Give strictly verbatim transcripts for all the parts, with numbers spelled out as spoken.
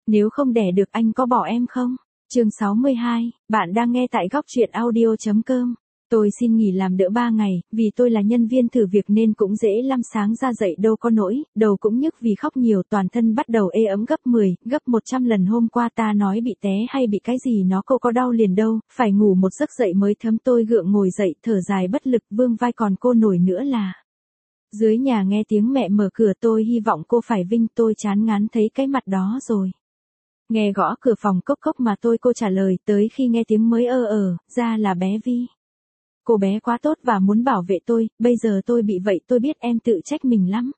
Nếu không đẻ được anh có bỏ em không? Chương sáu mươi hai, bạn đang nghe tại góc truyện audio chấm com. Tôi xin nghỉ làm đỡ ba ngày, vì tôi là nhân viên thử việc nên cũng dễ lắm, sáng ra dậy đâu có nỗi, đầu cũng nhức vì khóc nhiều, toàn thân bắt đầu ê ấm gấp mười, gấp một trăm lần. Hôm qua ta nói bị té hay bị cái gì nó cô có đau liền đâu, phải ngủ một giấc dậy mới thấm. Tôi gượng ngồi dậy, thở dài bất lực, vương vai còn cô nổi nữa là. Dưới nhà nghe tiếng mẹ mở cửa, tôi hy vọng cô phải vinh, tôi chán ngán thấy cái mặt đó rồi. Nghe gõ cửa phòng cốc cốc mà tôi cô trả lời, tới khi nghe tiếng mới ơ ờ, ra là bé Vi. Cô bé quá tốt và muốn bảo vệ tôi, bây giờ tôi bị vậy tôi biết em tự trách mình lắm.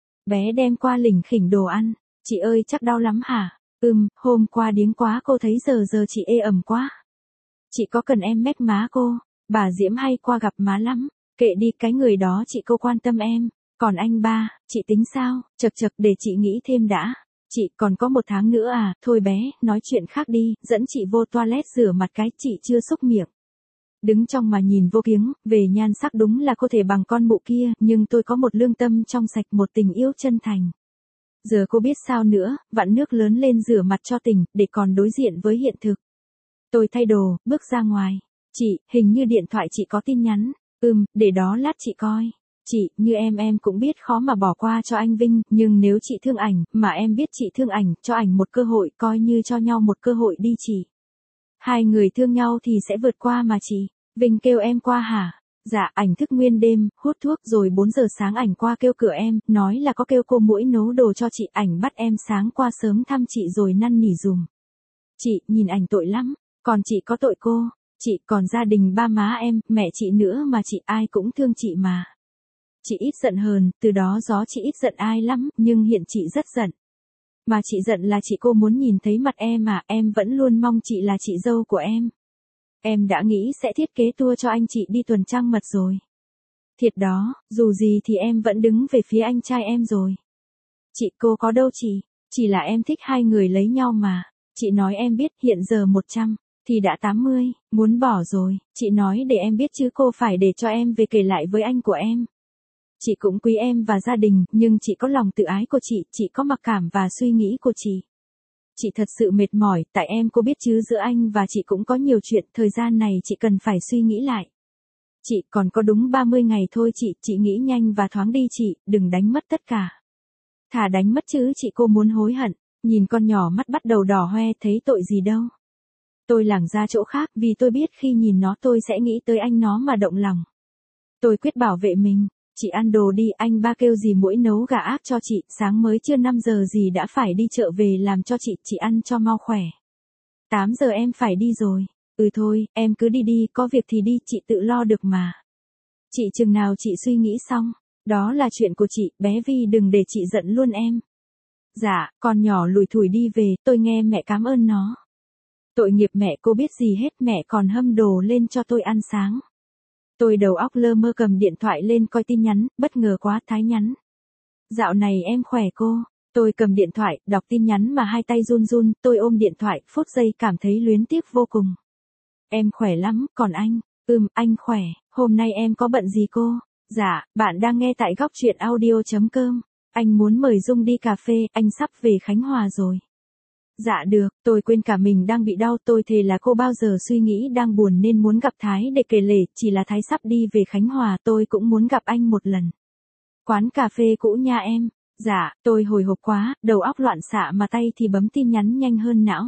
Bé đem qua lỉnh khỉnh đồ ăn, chị ơi chắc đau lắm hả? Ừm, hôm qua điếng quá cô thấy giờ giờ chị ê ẩm quá. Chị có cần em mách má cô, bà Diễm hay qua gặp má lắm, kệ đi cái người đó chị cô quan tâm em, còn anh ba, chị tính sao, chật chật để chị nghĩ thêm đã. Chị còn có một tháng nữa à, thôi bé, nói chuyện khác đi, dẫn chị vô toilet rửa mặt cái, chị chưa xúc miệng. Đứng trong mà nhìn vô kiếng, về nhan sắc đúng là có thể bằng con mụ kia, nhưng tôi có một lương tâm trong sạch, một tình yêu chân thành. Giờ cô biết sao nữa, vặn nước lớn lên rửa mặt cho tỉnh, để còn đối diện với hiện thực. Tôi thay đồ, bước ra ngoài. Chị, hình như điện thoại chị có tin nhắn. Ừm, để đó lát chị coi. Chị, như em em cũng biết khó mà bỏ qua cho anh Vinh, nhưng nếu chị thương ảnh, mà em biết chị thương ảnh, cho ảnh một cơ hội, coi như cho nhau một cơ hội đi chị. Hai người thương nhau thì sẽ vượt qua mà chị. Vinh kêu em qua hả? Dạ, ảnh thức nguyên đêm, hút thuốc rồi bốn giờ sáng ảnh qua kêu cửa em, nói là có kêu cô Muỗi nấu đồ cho chị, ảnh bắt em sáng qua sớm thăm chị rồi năn nỉ dùm. Chị, nhìn ảnh tội lắm, còn chị có tội cô, chị còn gia đình ba má em, mẹ chị nữa mà chị ai cũng thương chị mà. Chị ít giận hờn, từ đó gió chị ít giận ai lắm, nhưng hiện chị rất giận. Mà chị giận là chị cô muốn nhìn thấy mặt em mà, em vẫn luôn mong chị là chị dâu của em. Em đã nghĩ sẽ thiết kế tour cho anh chị đi tuần trăng mật rồi. Thiệt đó, dù gì thì em vẫn đứng về phía anh trai em rồi. Chị cô có đâu chị, chỉ là em thích hai người lấy nhau mà. Chị nói em biết hiện giờ một trăm, thì đã tám mươi, muốn bỏ rồi, chị nói để em biết chứ cô phải để cho em về kể lại với anh của em. Chị cũng quý em và gia đình, nhưng chị có lòng tự ái của chị, chị có mặc cảm và suy nghĩ của chị. Chị thật sự mệt mỏi, tại em cô biết chứ giữa anh và chị cũng có nhiều chuyện, thời gian này chị cần phải suy nghĩ lại. Chị còn có đúng ba mươi ngày thôi chị, chị nghĩ nhanh và thoáng đi chị, đừng đánh mất tất cả. Thà đánh mất chứ chị cô muốn hối hận, nhìn con nhỏ mắt bắt đầu đỏ hoe thấy tội gì đâu. Tôi lảng ra chỗ khác vì tôi biết khi nhìn nó tôi sẽ nghĩ tới anh nó mà động lòng. Tôi quyết bảo vệ mình. Chị ăn đồ đi, anh ba kêu gì Muỗi nấu gà ác cho chị, sáng mới chưa năm giờ gì đã phải đi chợ về làm cho chị, chị ăn cho mau khỏe. tám giờ em phải đi rồi. Ừ thôi, em cứ đi đi, có việc thì đi, chị tự lo được mà. Chị chừng nào chị suy nghĩ xong, đó là chuyện của chị, bé Vi đừng để chị giận luôn em. Dạ, con nhỏ lủi thủi đi về, tôi nghe mẹ cảm ơn nó. Tội nghiệp mẹ cô biết gì hết, mẹ còn hâm đồ lên cho tôi ăn sáng. Tôi đầu óc lơ mơ cầm điện thoại lên coi tin nhắn, bất ngờ quá, Thái nhắn. Dạo này em khỏe cô, tôi cầm điện thoại, đọc tin nhắn mà hai tay run run, tôi ôm điện thoại, phút giây cảm thấy luyến tiếc vô cùng. Em khỏe lắm, còn anh? Ừm, anh khỏe, hôm nay em có bận gì cô? Dạ, bạn đang nghe tại góc truyện audio chấm com. Anh muốn mời Dung đi cà phê, anh sắp về Khánh Hòa rồi. Dạ được, tôi quên cả mình đang bị đau, tôi thề là cô bao giờ suy nghĩ đang buồn nên muốn gặp Thái để kể lể, chỉ là Thái sắp đi về Khánh Hòa, tôi cũng muốn gặp anh một lần. Quán cà phê cũ nha em. Dạ, tôi hồi hộp quá, đầu óc loạn xạ mà tay thì bấm tin nhắn nhanh hơn não.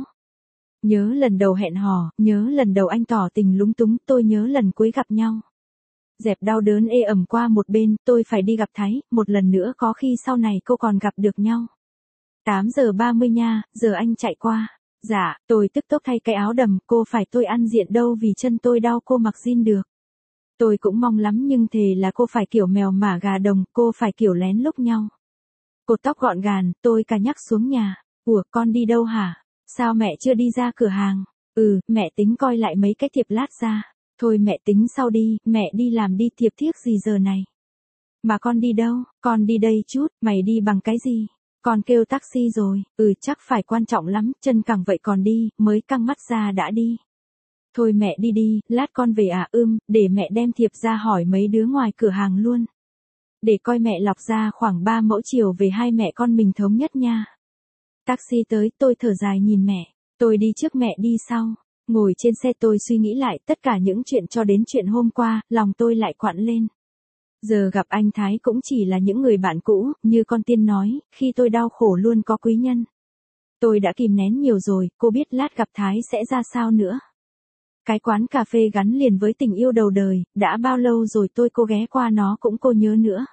Nhớ lần đầu hẹn hò, nhớ lần đầu anh tỏ tình lúng túng, tôi nhớ lần cuối gặp nhau. Dẹp đau đớn ê ẩm qua một bên, tôi phải đi gặp Thái, một lần nữa có khi sau này cô còn gặp được nhau. tám giờ ba mươi nha, giờ anh chạy qua. Dạ, tôi tức tốc thay cái áo đầm, cô phải tôi ăn diện đâu vì chân tôi đau cô mặc jean được. Tôi cũng mong lắm nhưng thề là cô phải kiểu mèo mả gà đồng, cô phải kiểu lén lút nhau. Cột tóc gọn gàng, tôi cà nhắc xuống nhà. Ủa, con đi đâu hả? Sao mẹ chưa đi ra cửa hàng? Ừ, mẹ tính coi lại mấy cái thiệp lát ra. Thôi mẹ tính sau đi, mẹ đi làm đi, thiệp thiếc gì giờ này. Mà con đi đâu? Con đi đây chút, mày đi bằng cái gì? Con kêu taxi rồi, ừ chắc phải quan trọng lắm, chân cẳng vậy còn đi, mới căng mắt ra đã đi. Thôi mẹ đi đi, lát con về à ưm, để mẹ đem thiệp ra hỏi mấy đứa ngoài cửa hàng luôn. Để coi mẹ lọc ra khoảng ba mẫu chiều về hai mẹ con mình thống nhất nha. Taxi tới, tôi thở dài nhìn mẹ. Tôi đi trước mẹ đi sau. Ngồi trên xe tôi suy nghĩ lại tất cả những chuyện cho đến chuyện hôm qua, lòng tôi lại quặn lên. Giờ gặp anh Thái cũng chỉ là những người bạn cũ, như con tiên nói, khi tôi đau khổ luôn có quý nhân. Tôi đã kìm nén nhiều rồi, cô biết lát gặp Thái sẽ ra sao nữa. Cái quán cà phê gắn liền với tình yêu đầu đời, đã bao lâu rồi tôi cô ghé qua nó cũng cô nhớ nữa.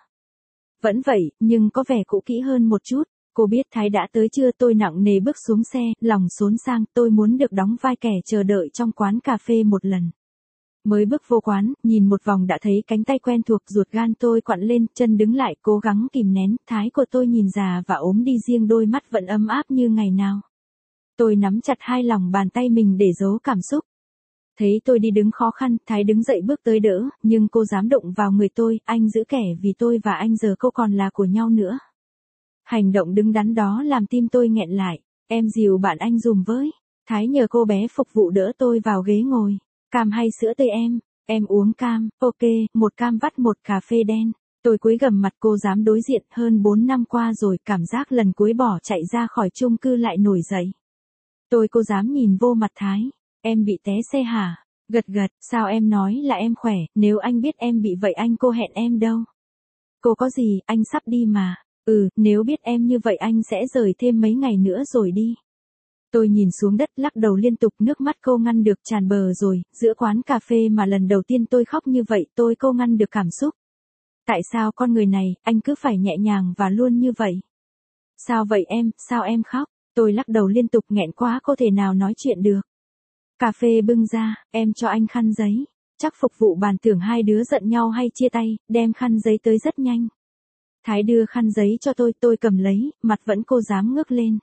Vẫn vậy, nhưng có vẻ cũ kỹ hơn một chút. Cô biết Thái đã tới chưa? Tôi nặng nề bước xuống xe, lòng xốn sang, tôi muốn được đóng vai kẻ chờ đợi trong quán cà phê một lần. Mới bước vô quán, nhìn một vòng đã thấy cánh tay quen thuộc, ruột gan tôi quặn lên, chân đứng lại, cố gắng kìm nén. Thái của tôi nhìn già và ốm đi, riêng đôi mắt vẫn ấm áp như ngày nào. Tôi nắm chặt hai lòng bàn tay mình để giấu cảm xúc. Thấy tôi đi đứng khó khăn, Thái đứng dậy bước tới đỡ, nhưng cô dám động vào người tôi, anh giữ kẻ vì tôi và anh giờ cô còn là của nhau nữa. Hành động đứng đắn đó làm tim tôi nghẹn lại. Em dìu bạn anh dùm với. Thái nhờ cô bé phục vụ đỡ tôi vào ghế ngồi. Cam hay sữa tươi em? Em uống cam. Ok, một cam vắt một cà phê đen. Tôi cúi gằm mặt, cô dám đối diện. Hơn bốn năm qua rồi, cảm giác lần cuối bỏ chạy ra khỏi chung cư lại nổi dậy. Tôi cô dám nhìn vô mặt Thái. Em bị té xe hả? Gật gật, sao em nói là em khỏe, nếu anh biết em bị vậy anh cô hẹn em đâu. Cô có gì, anh sắp đi mà. Ừ, nếu biết em như vậy anh sẽ rời thêm mấy ngày nữa rồi đi. Tôi nhìn xuống đất lắc đầu liên tục, nước mắt cô ngăn được tràn bờ rồi, giữa quán cà phê mà lần đầu tiên tôi khóc như vậy tôi cô ngăn được cảm xúc. Tại sao con người này, anh cứ phải nhẹ nhàng và luôn như vậy? Sao vậy em, sao em khóc? Tôi lắc đầu liên tục nghẹn quá cô thể nào nói chuyện được. Cà phê bưng ra, em cho anh khăn giấy. Chắc phục vụ bàn tưởng hai đứa giận nhau hay chia tay, đem khăn giấy tới rất nhanh. Thái đưa khăn giấy cho tôi, tôi cầm lấy, mặt vẫn cô dám ngước lên.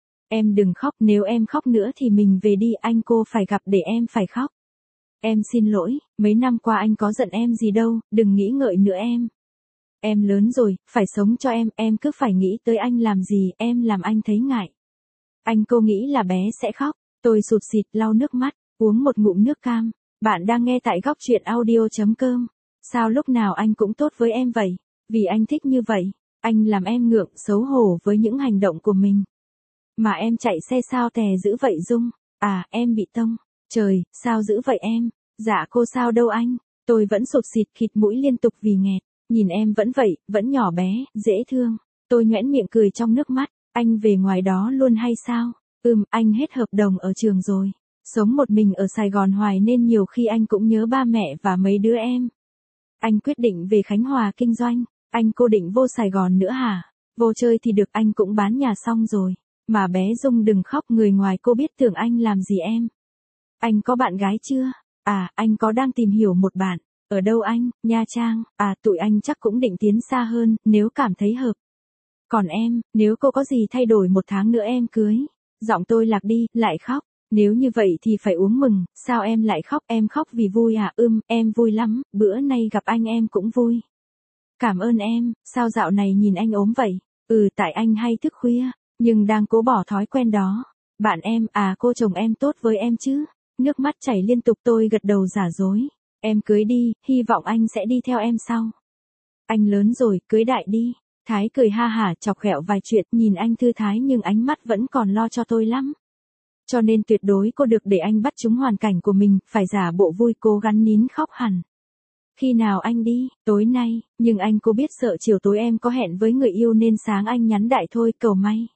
Em đừng khóc, nếu em khóc nữa thì mình về đi, anh cô phải gặp để em phải khóc. Em xin lỗi, mấy năm qua anh có giận em gì đâu, đừng nghĩ ngợi nữa em. Em lớn rồi, phải sống cho em, em cứ phải nghĩ tới anh làm gì, em làm anh thấy ngại. Anh cô nghĩ là bé sẽ khóc, tôi sụt sịt lau nước mắt, uống một ngụm nước cam. Bạn đang nghe tại góc truyện audio.com. Sao lúc nào anh cũng tốt với em vậy? Vì anh thích như vậy, anh làm em ngượng xấu hổ với những hành động của mình. Mà em chạy xe sao tè dữ vậy Dung? À, em bị tông. Trời, sao dữ vậy em? Dạ cô sao đâu anh? Tôi vẫn sụt sịt khịt mũi liên tục vì nghẹt. Nhìn em vẫn vậy, vẫn nhỏ bé, dễ thương. Tôi nhoẻn miệng cười trong nước mắt. Anh về ngoài đó luôn hay sao? Ừm, anh hết hợp đồng ở trường rồi. Sống một mình ở Sài Gòn hoài nên nhiều khi anh cũng nhớ ba mẹ và mấy đứa em. Anh quyết định về Khánh Hòa kinh doanh. Anh cô định vô Sài Gòn nữa hả? Vô chơi thì được, anh cũng bán nhà xong rồi. Mà bé Dung đừng khóc, người ngoài cô biết tưởng anh làm gì em. Anh có bạn gái chưa? À, anh có đang tìm hiểu một bạn. Ở đâu anh? Nha Trang. À, tụi anh chắc cũng định tiến xa hơn, nếu cảm thấy hợp. Còn em, nếu cô có gì thay đổi một tháng nữa em cưới. Giọng tôi lạc đi, lại khóc. Nếu như vậy thì phải uống mừng, sao em lại khóc? Em khóc vì vui à? Ưm, em vui lắm, bữa nay gặp anh em cũng vui. Cảm ơn em, sao dạo này nhìn anh ốm vậy? Ừ, tại anh hay thức khuya, nhưng đang cố bỏ thói quen đó. Bạn em, à cô chồng em tốt với em chứ? Nước mắt chảy liên tục, tôi gật đầu giả dối. Em cưới đi, hy vọng anh sẽ đi theo em sau. Anh lớn rồi, cưới đại đi. Thái cười ha hả chọc ghẹo vài chuyện, nhìn anh thư thái nhưng ánh mắt vẫn còn lo cho tôi lắm. Cho nên tuyệt đối cô được để anh bắt trúng hoàn cảnh của mình, phải giả bộ vui, cố gắng nín khóc hẳn. Khi nào anh đi? Tối nay, nhưng anh cô biết sợ chiều tối em có hẹn với người yêu nên sáng anh nhắn đại thôi, cầu may.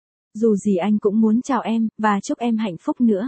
Dù gì anh cũng muốn chào em, và chúc em hạnh phúc nữa.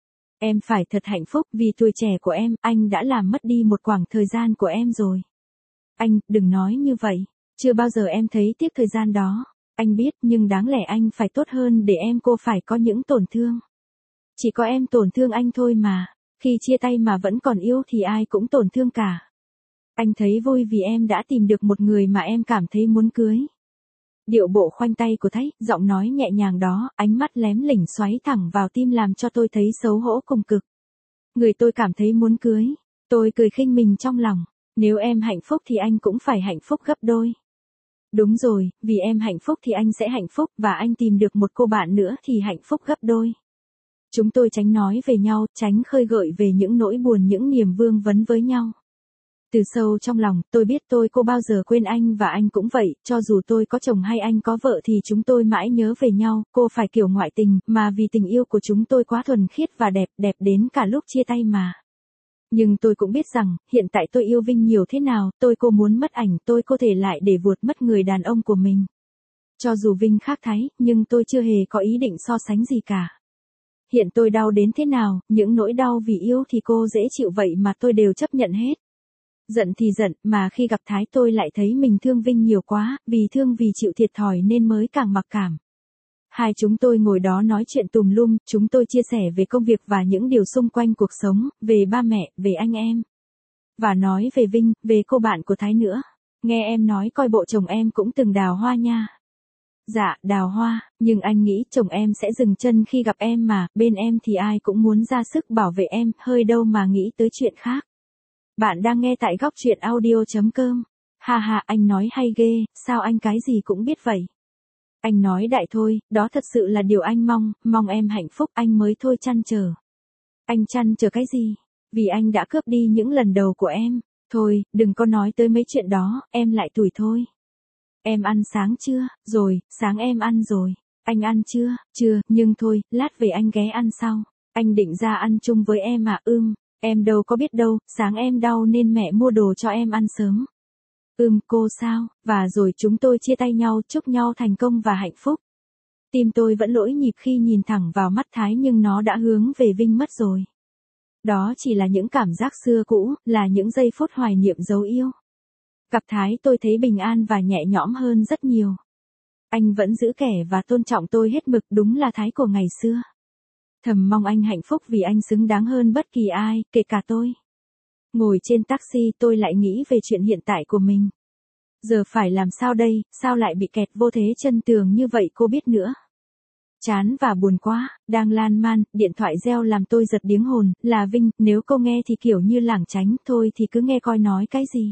Em phải thật hạnh phúc vì tuổi trẻ của em, anh đã làm mất đi một khoảng thời gian của em rồi. Anh, đừng nói như vậy, chưa bao giờ em thấy tiếc thời gian đó. Anh biết, nhưng đáng lẽ anh phải tốt hơn để em cô phải có những tổn thương. Chỉ có em tổn thương anh thôi mà, khi chia tay mà vẫn còn yêu thì ai cũng tổn thương cả. Anh thấy vui vì em đã tìm được một người mà em cảm thấy muốn cưới. Điệu bộ khoanh tay của Thái, giọng nói nhẹ nhàng đó, ánh mắt lém lỉnh xoáy thẳng vào tim làm cho tôi thấy xấu hổ cùng cực. Người tôi cảm thấy muốn cưới, tôi cười khinh mình trong lòng, nếu em hạnh phúc thì anh cũng phải hạnh phúc gấp đôi. Đúng rồi, vì em hạnh phúc thì anh sẽ hạnh phúc, và anh tìm được một cô bạn nữa thì hạnh phúc gấp đôi. Chúng tôi tránh nói về nhau, tránh khơi gợi về những nỗi buồn, những niềm vương vấn với nhau. Từ sâu trong lòng, tôi biết tôi cô bao giờ quên anh và anh cũng vậy, cho dù tôi có chồng hay anh có vợ thì chúng tôi mãi nhớ về nhau, cô phải kiểu ngoại tình, mà vì tình yêu của chúng tôi quá thuần khiết và đẹp, đẹp đến cả lúc chia tay mà. Nhưng tôi cũng biết rằng, hiện tại tôi yêu Vinh nhiều thế nào, tôi cô muốn mất ảnh, tôi có thể lại để vuột mất người đàn ông của mình. Cho dù Vinh khác Thái, nhưng tôi chưa hề có ý định so sánh gì cả. Hiện tôi đau đến thế nào, những nỗi đau vì yêu thì cô dễ chịu vậy mà tôi đều chấp nhận hết. Giận thì giận, mà khi gặp Thái tôi lại thấy mình thương Vinh nhiều quá, vì thương vì chịu thiệt thòi nên mới càng mặc cảm. Hai chúng tôi ngồi đó nói chuyện tùm lum, chúng tôi chia sẻ về công việc và những điều xung quanh cuộc sống, về ba mẹ, về anh em. Và nói về Vinh, về cô bạn của Thái nữa. Nghe em nói coi bộ chồng em cũng từng đào hoa nha. Dạ, đào hoa, nhưng anh nghĩ chồng em sẽ dừng chân khi gặp em mà, bên em thì ai cũng muốn ra sức bảo vệ em, hơi đâu mà nghĩ tới chuyện khác. Bạn đang nghe tại góc truyện audio.com. Ha ha, anh nói hay ghê, sao anh cái gì cũng biết vậy? Anh nói đại thôi, đó thật sự là điều anh mong, mong em hạnh phúc, anh mới thôi chăn trở. Anh chăn trở cái gì? Vì anh đã cướp đi những lần đầu của em. Thôi, đừng có nói tới mấy chuyện đó, em lại tủi thôi. Em ăn sáng chưa? Rồi, sáng em ăn rồi. Anh ăn chưa? Chưa, nhưng thôi, lát về anh ghé ăn sau. Anh định ra ăn chung với em à? Ưm, em đâu có biết đâu, sáng em đau nên mẹ mua đồ cho em ăn sớm. Ừm, cô sao? Và rồi chúng tôi chia tay nhau, chúc nhau thành công và hạnh phúc. Tim tôi vẫn lỗi nhịp khi nhìn thẳng vào mắt Thái nhưng nó đã hướng về Vinh mất rồi. Đó chỉ là những cảm giác xưa cũ, là những giây phút hoài niệm dấu yêu. Gặp Thái tôi thấy bình an và nhẹ nhõm hơn rất nhiều. Anh vẫn giữ kẻ và tôn trọng tôi hết mực, đúng là Thái của ngày xưa. Thầm mong anh hạnh phúc vì anh xứng đáng hơn bất kỳ ai, kể cả tôi. Ngồi trên taxi tôi lại nghĩ về chuyện hiện tại của mình. Giờ phải làm sao đây, sao lại bị kẹt vô thế chân tường như vậy cô biết nữa. Chán và buồn quá, đang lan man, điện thoại reo làm tôi giật điếng hồn, là Vinh, nếu cô nghe thì kiểu như lảng tránh, thôi thì cứ nghe coi nói cái gì.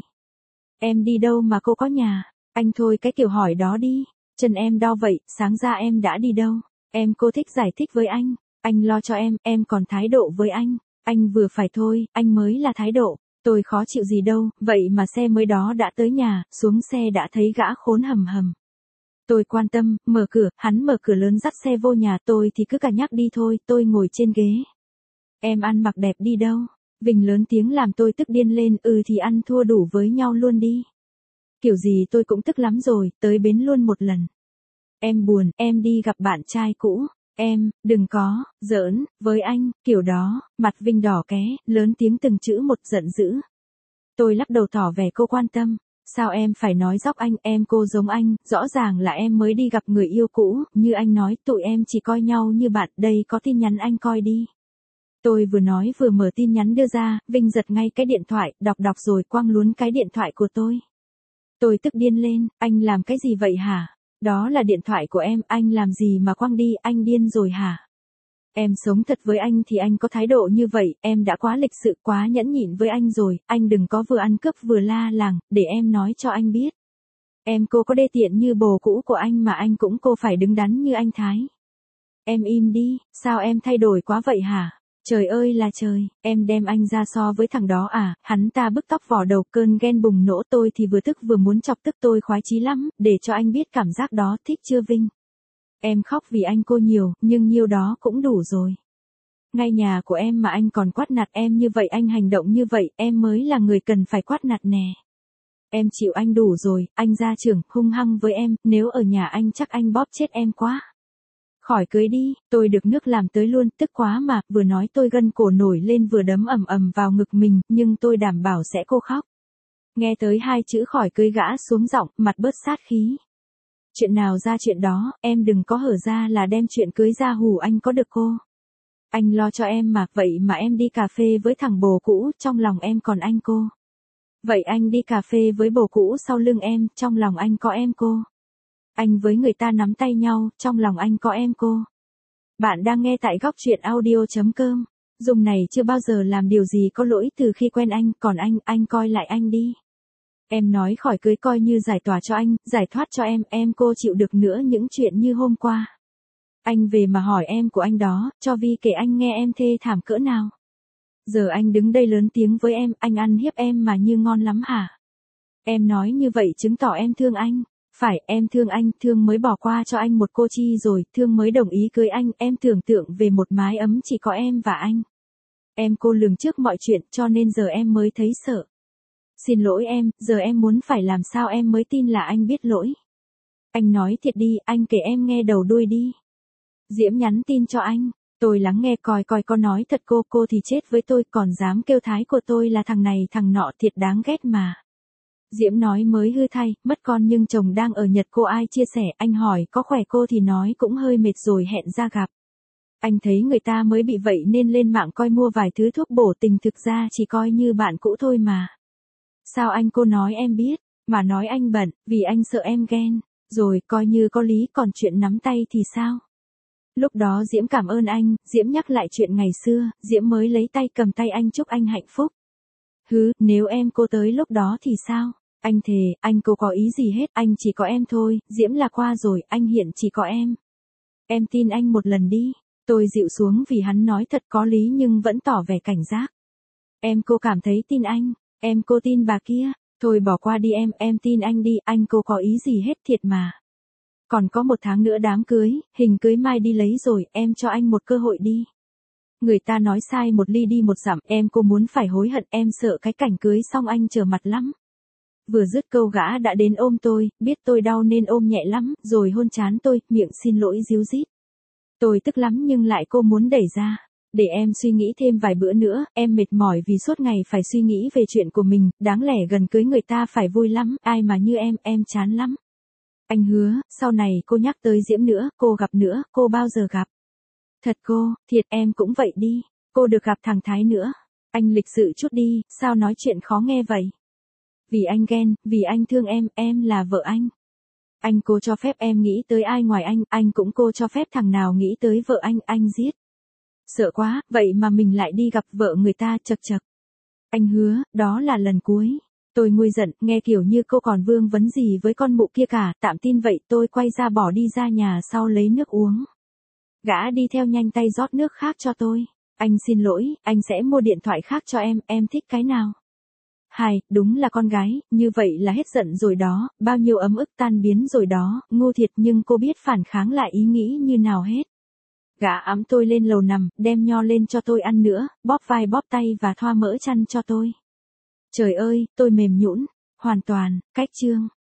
Em đi đâu mà cô có nhà, anh thôi cái kiểu hỏi đó đi, chân em đau vậy, sáng ra em đã đi đâu, em cô thích giải thích với anh, anh lo cho em, em còn thái độ với anh, anh vừa phải thôi, anh mới là thái độ. Tôi khó chịu gì đâu, vậy mà xe mới đó đã tới nhà, xuống xe đã thấy gã khốn hầm hầm. Tôi quan tâm, mở cửa, hắn mở cửa lớn dắt xe vô nhà tôi thì cứ cả nhắc đi thôi, tôi ngồi trên ghế. Em ăn mặc đẹp đi đâu? Vinh lớn tiếng làm tôi tức điên lên, ừ thì ăn thua đủ với nhau luôn đi. Kiểu gì tôi cũng tức lắm rồi, tới bến luôn một lần. Em buồn, em đi gặp bạn trai cũ. Em, đừng có, giỡn, với anh, kiểu đó, mặt Vinh đỏ ké, lớn tiếng từng chữ một giận dữ. Tôi lắc đầu tỏ vẻ cô quan tâm, sao em phải nói dóc anh, em cô giống anh, rõ ràng là em mới đi gặp người yêu cũ, như anh nói, tụi em chỉ coi nhau như bạn, đây có tin nhắn anh coi đi. Tôi vừa nói vừa mở tin nhắn đưa ra, Vinh giật ngay cái điện thoại, đọc đọc rồi quăng luôn cái điện thoại của tôi. Tôi tức điên lên, anh làm cái gì vậy hả? Đó là điện thoại của em, anh làm gì mà quăng đi, anh điên rồi hả? Em sống thật với anh thì anh có thái độ như vậy, em đã quá lịch sự quá nhẫn nhịn với anh rồi, anh đừng có vừa ăn cướp vừa la làng, để em nói cho anh biết. Em cô có đê tiện như bồ cũ của anh mà anh cũng cô phải đứng đắn như anh Thái. Em im đi, sao em thay đổi quá vậy hả? Trời ơi là trời, em đem anh ra so với thằng đó à, hắn ta bứt tóc vỏ đầu cơn ghen bùng nổ tôi thì vừa tức vừa muốn chọc tức tôi khoái chí lắm, để cho anh biết cảm giác đó thích chưa Vinh. Em khóc vì anh cô nhiều, nhưng nhiêu đó cũng đủ rồi. Ngay nhà của em mà anh còn quát nạt em như vậy, anh hành động như vậy, em mới là người cần phải quát nạt nè. Em chịu anh đủ rồi, anh ra trường, hung hăng với em, nếu ở nhà anh chắc anh bóp chết em quá. Khỏi cưới đi, tôi được nước làm tới luôn, tức quá mà, vừa nói tôi gân cổ nổi lên vừa đấm ầm ầm vào ngực mình, nhưng tôi đảm bảo sẽ cô khóc. Nghe tới hai chữ khỏi cưới gã xuống giọng, mặt bớt sát khí. Chuyện nào ra chuyện đó, em đừng có hở ra là đem chuyện cưới ra hù anh có được cô. Anh lo cho em mà, vậy mà em đi cà phê với thằng bồ cũ, trong lòng em còn anh cô. Vậy anh đi cà phê với bồ cũ sau lưng em, trong lòng anh có em cô. Anh với người ta nắm tay nhau, trong lòng anh có em cô. Bạn đang nghe tại góc truyện audio.com. Dùng này chưa bao giờ làm điều gì có lỗi từ khi quen anh, còn anh, anh coi lại anh đi. Em nói khỏi cưới coi như giải tỏa cho anh, giải thoát cho em, em cô chịu được nữa những chuyện như hôm qua. Anh về mà hỏi em của anh đó, cho Vi kể anh nghe em thê thảm cỡ nào. Giờ anh đứng đây lớn tiếng với em, anh ăn hiếp em mà như ngon lắm hả? Em nói như vậy chứng tỏ em thương anh. Phải, em thương anh, thương mới bỏ qua cho anh một cô Chi rồi, thương mới đồng ý cưới anh, em tưởng tượng về một mái ấm chỉ có em và anh. Em cô lường trước mọi chuyện cho nên giờ em mới thấy sợ. Xin lỗi em, giờ em muốn phải làm sao em mới tin là anh biết lỗi. Anh nói thiệt đi, anh kể em nghe đầu đuôi đi. Diễm nhắn tin cho anh, tôi lắng nghe coi coi có nói thật cô, cô thì chết với tôi còn dám kêu thái của tôi là thằng này thằng nọ thiệt đáng ghét mà. Diễm nói mới hư thay, mất con nhưng chồng đang ở Nhật cô ai chia sẻ, anh hỏi có khỏe cô thì nói cũng hơi mệt rồi hẹn ra gặp. Anh thấy người ta mới bị vậy nên lên mạng coi mua vài thứ thuốc bổ tình thực ra chỉ coi như bạn cũ thôi mà. Sao anh cô nói em biết, mà nói anh bận, vì anh sợ em ghen, rồi coi như có lý còn chuyện nắm tay thì sao? Lúc đó Diễm cảm ơn anh, Diễm nhắc lại chuyện ngày xưa, Diễm mới lấy tay cầm tay anh chúc anh hạnh phúc. Hứ, nếu em cô tới lúc đó thì sao? Anh thề, anh cô có ý gì hết, anh chỉ có em thôi, Diễm là qua rồi, anh hiện chỉ có em. Em tin anh một lần đi. Tôi dịu xuống vì hắn nói thật có lý nhưng vẫn tỏ vẻ cảnh giác. Em cô cảm thấy tin anh, em cô tin bà kia, thôi bỏ qua đi em, em tin anh đi, anh cô có ý gì hết thiệt mà. Còn có một tháng nữa đám cưới, hình cưới mai đi lấy rồi, em cho anh một cơ hội đi. Người ta nói sai một ly đi một dặm, em cô muốn phải hối hận, em sợ cái cảnh cưới xong anh trở mặt lắm. Vừa dứt câu gã đã đến ôm tôi, biết tôi đau nên ôm nhẹ lắm, rồi hôn trán tôi, miệng xin lỗi ríu rít. Tôi tức lắm nhưng lại cô muốn đẩy ra. Để em suy nghĩ thêm vài bữa nữa, em mệt mỏi vì suốt ngày phải suy nghĩ về chuyện của mình, đáng lẽ gần cưới người ta phải vui lắm, ai mà như em, em chán lắm. Anh hứa, sau này cô nhắc tới Diễm nữa, cô gặp nữa, cô bao giờ gặp. Thật cô, thiệt em cũng vậy đi, cô được gặp thằng Thái nữa. Anh lịch sự chút đi, sao nói chuyện khó nghe vậy? Vì anh ghen, vì anh thương em, em là vợ anh. Anh cô cho phép em nghĩ tới ai ngoài anh, anh cũng cô cho phép thằng nào nghĩ tới vợ anh, anh giết. Sợ quá, vậy mà mình lại đi gặp vợ người ta chật chật. Anh hứa, đó là lần cuối. Tôi nguôi giận, nghe kiểu như cô còn vương vấn gì với con mụ kia cả, tạm tin vậy tôi quay ra bỏ đi ra nhà sau lấy nước uống. Gã đi theo nhanh tay rót nước khác cho tôi. Anh xin lỗi, anh sẽ mua điện thoại khác cho em, em thích cái nào? Hai, đúng là con gái, như vậy là hết giận rồi đó, bao nhiêu ấm ức tan biến rồi đó, ngu thiệt nhưng cô biết phản kháng lại ý nghĩ như nào hết. Gã ẵm tôi lên lầu nằm, đem nho lên cho tôi ăn nữa, bóp vai bóp tay và thoa mỡ chăn cho tôi. Trời ơi, tôi mềm nhũn, hoàn toàn, cách chương.